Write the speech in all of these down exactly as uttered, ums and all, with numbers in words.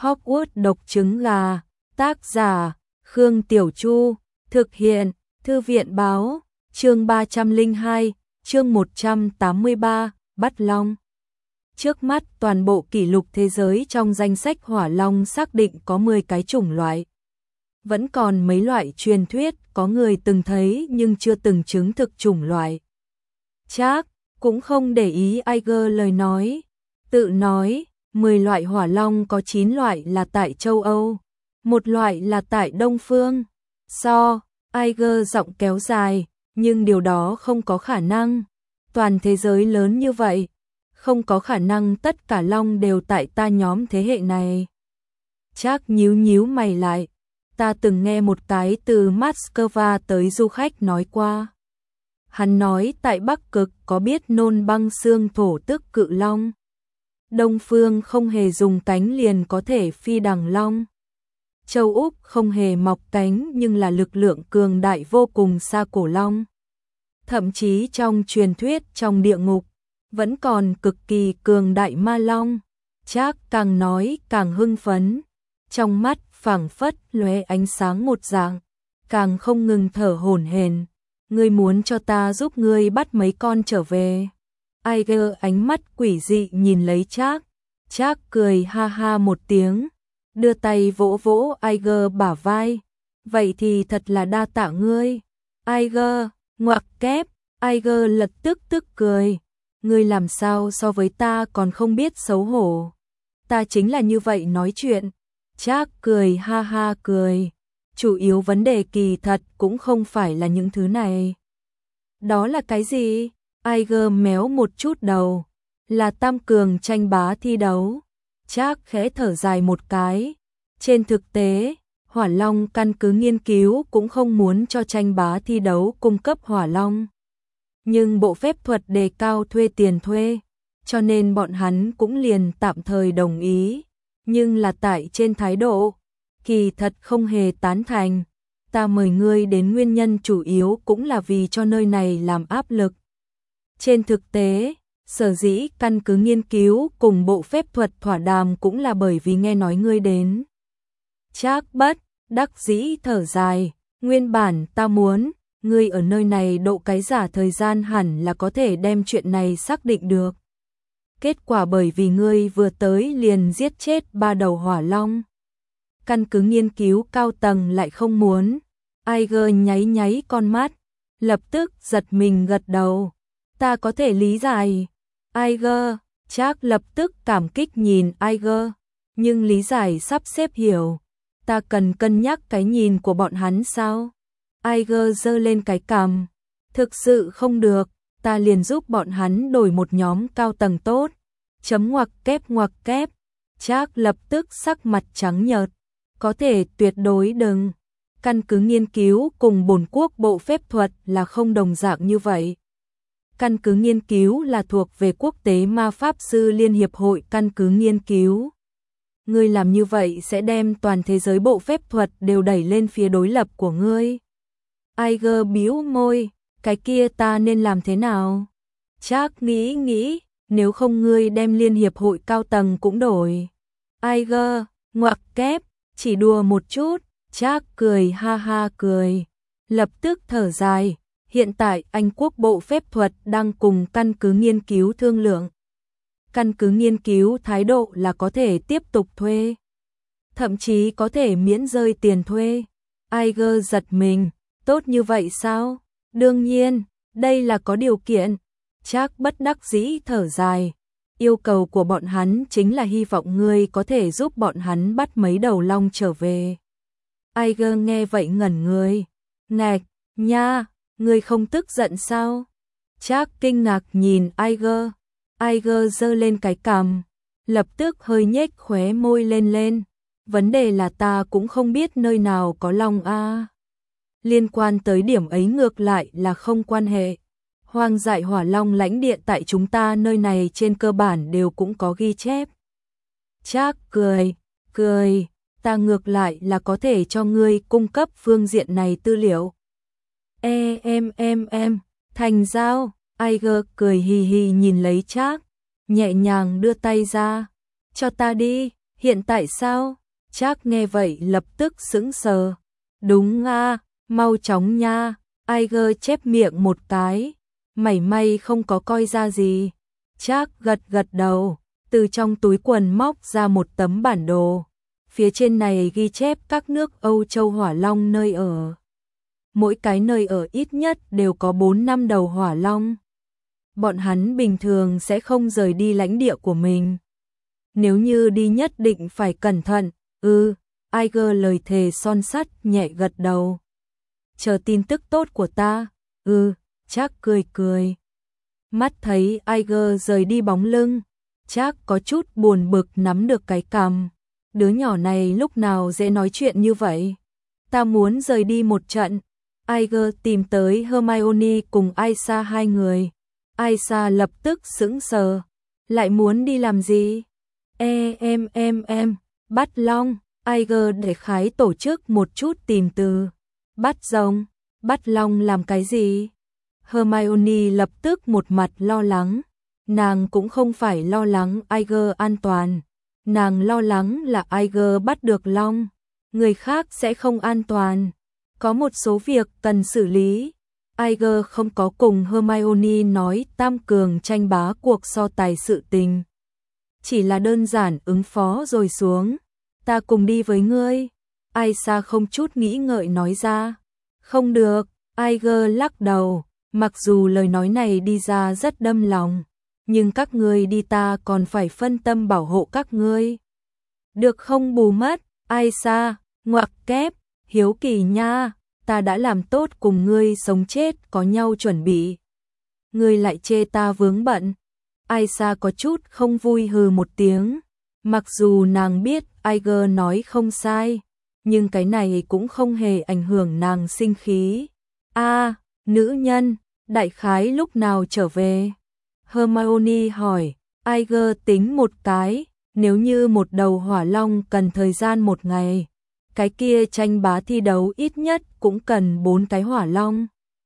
Hogwarts độc trứng gà, tác giả, Khương Tiểu Chu, thực hiện, Thư viện báo, chương ba trăm lẻ hai, chương một trăm tám mươi ba, Bắt Long. Trước mắt toàn bộ kỷ lục thế giới trong danh sách hỏa long xác định có mười cái chủng loại. Vẫn còn mấy loại truyền thuyết có người từng thấy nhưng chưa từng chứng thực chủng loại. Trác cũng không để ý Iger lời nói, tự nói, mười loại hỏa long có chín loại là tại châu Âu, một loại là tại Đông Phương. So, Iger giọng kéo dài, nhưng điều đó không có khả năng. Toàn thế giới lớn như vậy, không có khả năng tất cả long đều tại ta nhóm thế hệ này. Trác nhíu nhíu mày lại, ta từng nghe một cái từ Moscow tới du khách nói qua. Hắn nói tại Bắc Cực có biết nôn băng xương thổ tức cự long. Đông Phương không hề dùng cánh liền có thể phi đằng long. Châu Úc không hề mọc cánh nhưng là lực lượng cường đại vô cùng xa cổ long. Thậm chí trong truyền thuyết trong địa ngục, vẫn còn cực kỳ cường đại ma long. Trác càng nói càng hưng phấn, trong mắt phảng phất lóe ánh sáng một dạng, càng không ngừng thở hổn hển. Ngươi muốn cho ta giúp ngươi bắt mấy con trở về? Iger ánh mắt quỷ dị nhìn lấy Trác. Trác cười ha ha một tiếng, đưa tay vỗ vỗ Iger bả vai. Vậy thì thật là đa tạ ngươi. Iger, ngoặc kép, Iger lập tức tức cười. Ngươi làm sao so với ta còn không biết xấu hổ. Ta chính là như vậy nói chuyện. Trác cười ha ha cười. Chủ yếu vấn đề kỳ thật cũng không phải là những thứ này. Đó là cái gì? Iger méo một chút đầu. Là tam cường tranh bá thi đấu. Trác khẽ thở dài một cái. Trên thực tế, Hỏa Long căn cứ nghiên cứu cũng không muốn cho tranh bá thi đấu cung cấp Hỏa Long. Nhưng bộ phép thuật đề cao thuê tiền thuê, cho nên bọn hắn cũng liền tạm thời đồng ý. Nhưng là tại trên thái độ, kỳ thật không hề tán thành. Ta mời ngươi đến nguyên nhân chủ yếu cũng là vì cho nơi này làm áp lực. Trên thực tế, sở dĩ căn cứ nghiên cứu cùng bộ phép thuật thỏa đàm cũng là bởi vì nghe nói ngươi đến. Trác bất đắc dĩ thở dài, nguyên bản ta muốn, ngươi ở nơi này độ cái giả thời gian hẳn là có thể đem chuyện này xác định được. Kết quả bởi vì ngươi vừa tới liền giết chết ba đầu hỏa long. Căn cứ nghiên cứu cao tầng lại không muốn. Iger nháy nháy con mắt, lập tức giật mình gật đầu. Ta có thể lý giải. Iger, Trác lập tức cảm kích nhìn Iger, nhưng lý giải sắp xếp hiểu. Ta cần cân nhắc cái nhìn của bọn hắn sao? Iger giơ lên cái cằm. Thực sự không được, ta liền giúp bọn hắn đổi một nhóm cao tầng tốt. Chấm ngoặc kép ngoặc kép. Trác lập tức sắc mặt trắng nhợt. Có thể tuyệt đối đừng. Căn cứ nghiên cứu cùng bổn quốc bộ phép thuật là không đồng dạng như vậy. Căn cứ nghiên cứu là thuộc về quốc tế ma pháp sư liên hiệp hội căn cứ nghiên cứu. Ngươi làm như vậy sẽ đem toàn thế giới bộ phép thuật đều đẩy lên phía đối lập của ngươi. Iger bĩu môi, cái kia ta nên làm thế nào? Trác nghĩ nghĩ, nếu không ngươi đem liên hiệp hội cao tầng cũng đổi. Iger, ngoặc kép, chỉ đùa một chút. Trác cười ha ha cười, lập tức thở dài. Hiện tại Anh quốc bộ phép thuật đang cùng căn cứ nghiên cứu thương lượng. Căn cứ nghiên cứu thái độ là có thể tiếp tục thuê, thậm chí có thể miễn rơi tiền thuê. Iger giật mình, tốt như vậy sao? Đương nhiên, đây là có điều kiện. Trác bất đắc dĩ thở dài. Yêu cầu của bọn hắn chính là hy vọng ngươi có thể giúp bọn hắn bắt mấy đầu long trở về. Iger nghe vậy ngẩn người. Ngạch, nha, ngươi không tức giận sao? Trác kinh ngạc nhìn Iger. Iger giơ lên cái cằm, lập tức hơi nhếch khóe môi lên lên. Vấn đề là ta cũng không biết nơi nào có long a. Liên quan tới điểm ấy ngược lại là không quan hệ. Hoang dại hỏa long lãnh địa tại chúng ta nơi này trên cơ bản đều cũng có ghi chép. Trác cười, cười, ta ngược lại là có thể cho ngươi cung cấp phương diện này tư liệu. E em em em, thành giao. Iger cười hì hì nhìn lấy Trác, nhẹ nhàng đưa tay ra. Cho ta đi, Hiện tại sao? Trác nghe vậy lập tức sững sờ. Đúng a, mau chóng nha. Iger chép miệng một cái, mảy may không có coi ra gì. Trác gật gật đầu, từ trong túi quần móc ra một tấm bản đồ. Phía trên này ghi chép các nước Âu Châu hỏa long nơi ở. Mỗi cái nơi ở ít nhất đều có bốn năm đầu hỏa long. Bọn hắn bình thường sẽ không rời đi lãnh địa của mình. Nếu như đi nhất định phải cẩn thận. Ừ, Iger lời thề son sắt nhẹ gật đầu. Chờ tin tức tốt của ta. Ừ, Trác cười cười. Mắt thấy Iger rời đi bóng lưng, Trác có chút buồn bực nắm được cái cằm. Đứa nhỏ này lúc nào dễ nói chuyện như vậy? Ta muốn rời đi một trận. Iger tìm tới Hermione cùng Aisa hai người. Aisa lập tức sững sờ. Lại muốn đi làm gì? E em em em, bắt long. Iger để khái tổ chức một chút tìm từ. Bắt rồng, bắt long làm cái gì? Hermione lập tức một mặt lo lắng. Nàng cũng không phải lo lắng Iger an toàn. Nàng lo lắng là Iger bắt được long. Người khác sẽ không an toàn. Có một số việc cần xử lý. Iger không có cùng Hermione nói tam cường tranh bá cuộc so tài sự tình. Chỉ là đơn giản ứng phó rồi xuống. Ta cùng đi với ngươi. Aisa không chút nghĩ ngợi nói ra. Không được, Iger lắc đầu. Mặc dù lời nói này đi ra rất đâm lòng, nhưng các ngươi đi ta còn phải phân tâm bảo hộ các ngươi. Được không bù mất, Aisa, ngoặc kép, hiếu kỳ nha, ta đã làm tốt cùng ngươi sống chết có nhau chuẩn bị. Ngươi lại chê ta vướng bận. Aisa có chút không vui hừ một tiếng. Mặc dù nàng biết Iger nói không sai, nhưng cái này cũng không hề ảnh hưởng nàng sinh khí. A, nữ nhân, đại khái lúc nào trở về? Hermione hỏi. Iger tính một cái, nếu như một đầu hỏa long cần thời gian một ngày, cái kia tranh bá thi đấu ít nhất cũng cần bốn cái hỏa long.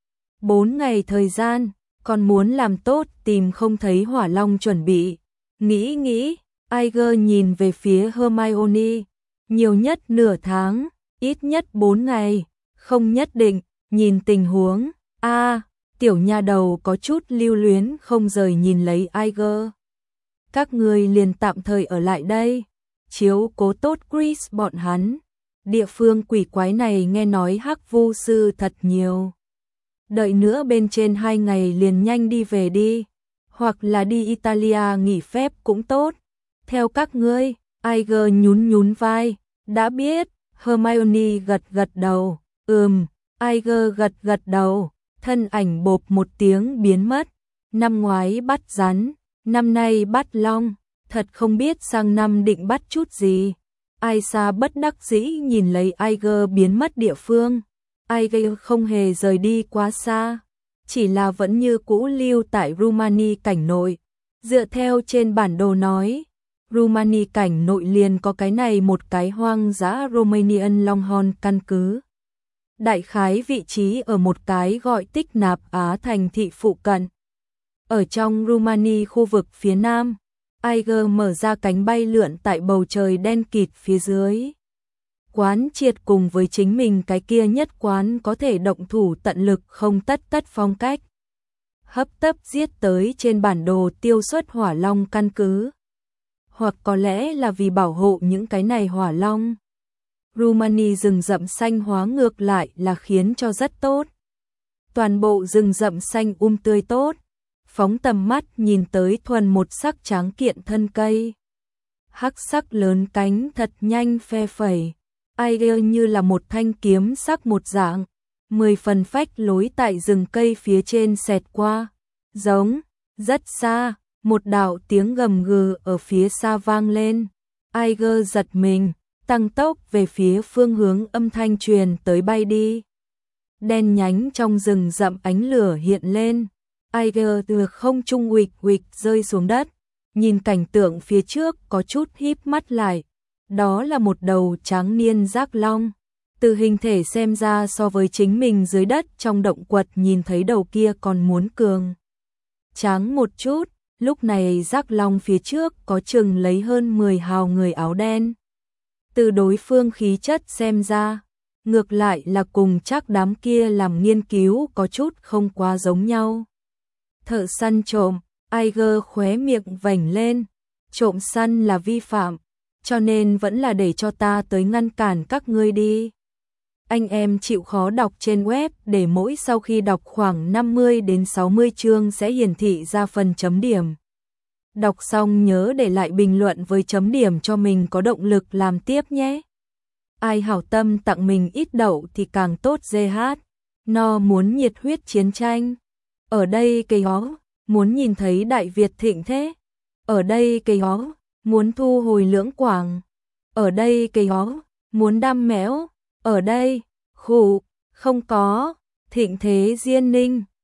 Bốn ngày thời gian, còn muốn làm tốt tìm không thấy hỏa long chuẩn bị. Nghĩ nghĩ, Iger nhìn về phía Hermione. Nhiều nhất nửa tháng, ít nhất bốn ngày, không nhất định, nhìn tình huống. A, tiểu nha đầu có chút lưu luyến không rời nhìn lấy Iger. Các người liền tạm thời ở lại đây, chiếu cố tốt Chris bọn hắn. Địa phương quỷ quái này nghe nói hắc vu sư thật nhiều. Đợi nữa bên trên hai ngày liền nhanh đi về đi, hoặc là đi Italia nghỉ phép cũng tốt. Theo các ngươi. Iger nhún nhún vai. Đã biết. Hermione gật gật đầu. Ừm. Iger gật gật đầu. Thân ảnh bộp một tiếng biến mất. Năm ngoái bắt rắn, năm nay bắt long. Thật không biết sang năm định bắt chút gì. Aisa bất đắc dĩ nhìn lấy Iger biến mất địa phương. Iger không hề rời đi quá xa, chỉ là vẫn như cũ lưu tại Rumani cảnh nội. Dựa theo trên bản đồ nói, Rumani cảnh nội liền có cái này một cái hoang dã Romanian Longhorn căn cứ. Đại khái vị trí ở một cái gọi Tích Nạp Á thành thị phụ cận. Ở trong Rumani khu vực phía nam, Iger mở ra cánh bay lượn tại bầu trời đen kịt phía dưới. Quán triệt cùng với chính mình cái kia nhất quán có thể động thủ tận lực không tất tất phong cách. Hấp tấp giết tới trên bản đồ tiêu xuất hỏa long căn cứ. Hoặc có lẽ là vì bảo hộ những cái này hỏa long. Rumani rừng rậm xanh hóa ngược lại là khiến cho rất tốt. Toàn bộ rừng rậm xanh um tươi tốt. Phóng tầm mắt nhìn tới thuần một sắc tráng kiện thân cây. Hắc sắc lớn cánh thật nhanh phe phẩy. Iger như là một thanh kiếm sắc một dạng. Mười phần phách lối tại rừng cây phía trên xẹt qua. Giống, rất xa, một đạo tiếng gầm gừ ở phía xa vang lên. Iger giật mình, tăng tốc về phía phương hướng âm thanh truyền tới bay đi. Đen nhánh trong rừng rậm ánh lửa hiện lên. Iger từ không trung huỵch huỵch rơi xuống đất, nhìn cảnh tượng phía trước có chút híp mắt lại. Đó là một đầu tráng niên rác long. Từ hình thể xem ra so với chính mình dưới đất trong động quật nhìn thấy đầu kia còn muốn cường tráng một chút. lúc này Giác Long phía trước có chừng lấy hơn mười hào người áo đen. Từ đối phương khí chất xem ra, ngược lại là cùng chắc đám kia làm nghiên cứu có chút không quá giống nhau. Thợ săn trộm, Aiger khóe miệng vểnh lên, trộm săn là vi phạm, cho nên vẫn là để cho ta tới ngăn cản các ngươi đi. Anh em chịu khó đọc trên web để mỗi sau khi đọc khoảng năm mươi đến sáu mươi chương sẽ hiển thị ra phần chấm điểm. Đọc xong nhớ để lại bình luận với chấm điểm cho mình có động lực làm tiếp nhé. Ai hảo tâm tặng mình ít đậu thì càng tốt giê hát. No muốn nhiệt huyết chiến tranh. Ở đây cây hó, muốn nhìn thấy Đại Việt thịnh thế. Ở đây cây hó, muốn thu hồi Lưỡng Quảng. Ở đây cây hó, muốn đam méo. Ở đây, khủ, không có, thịnh thế Diên Ninh.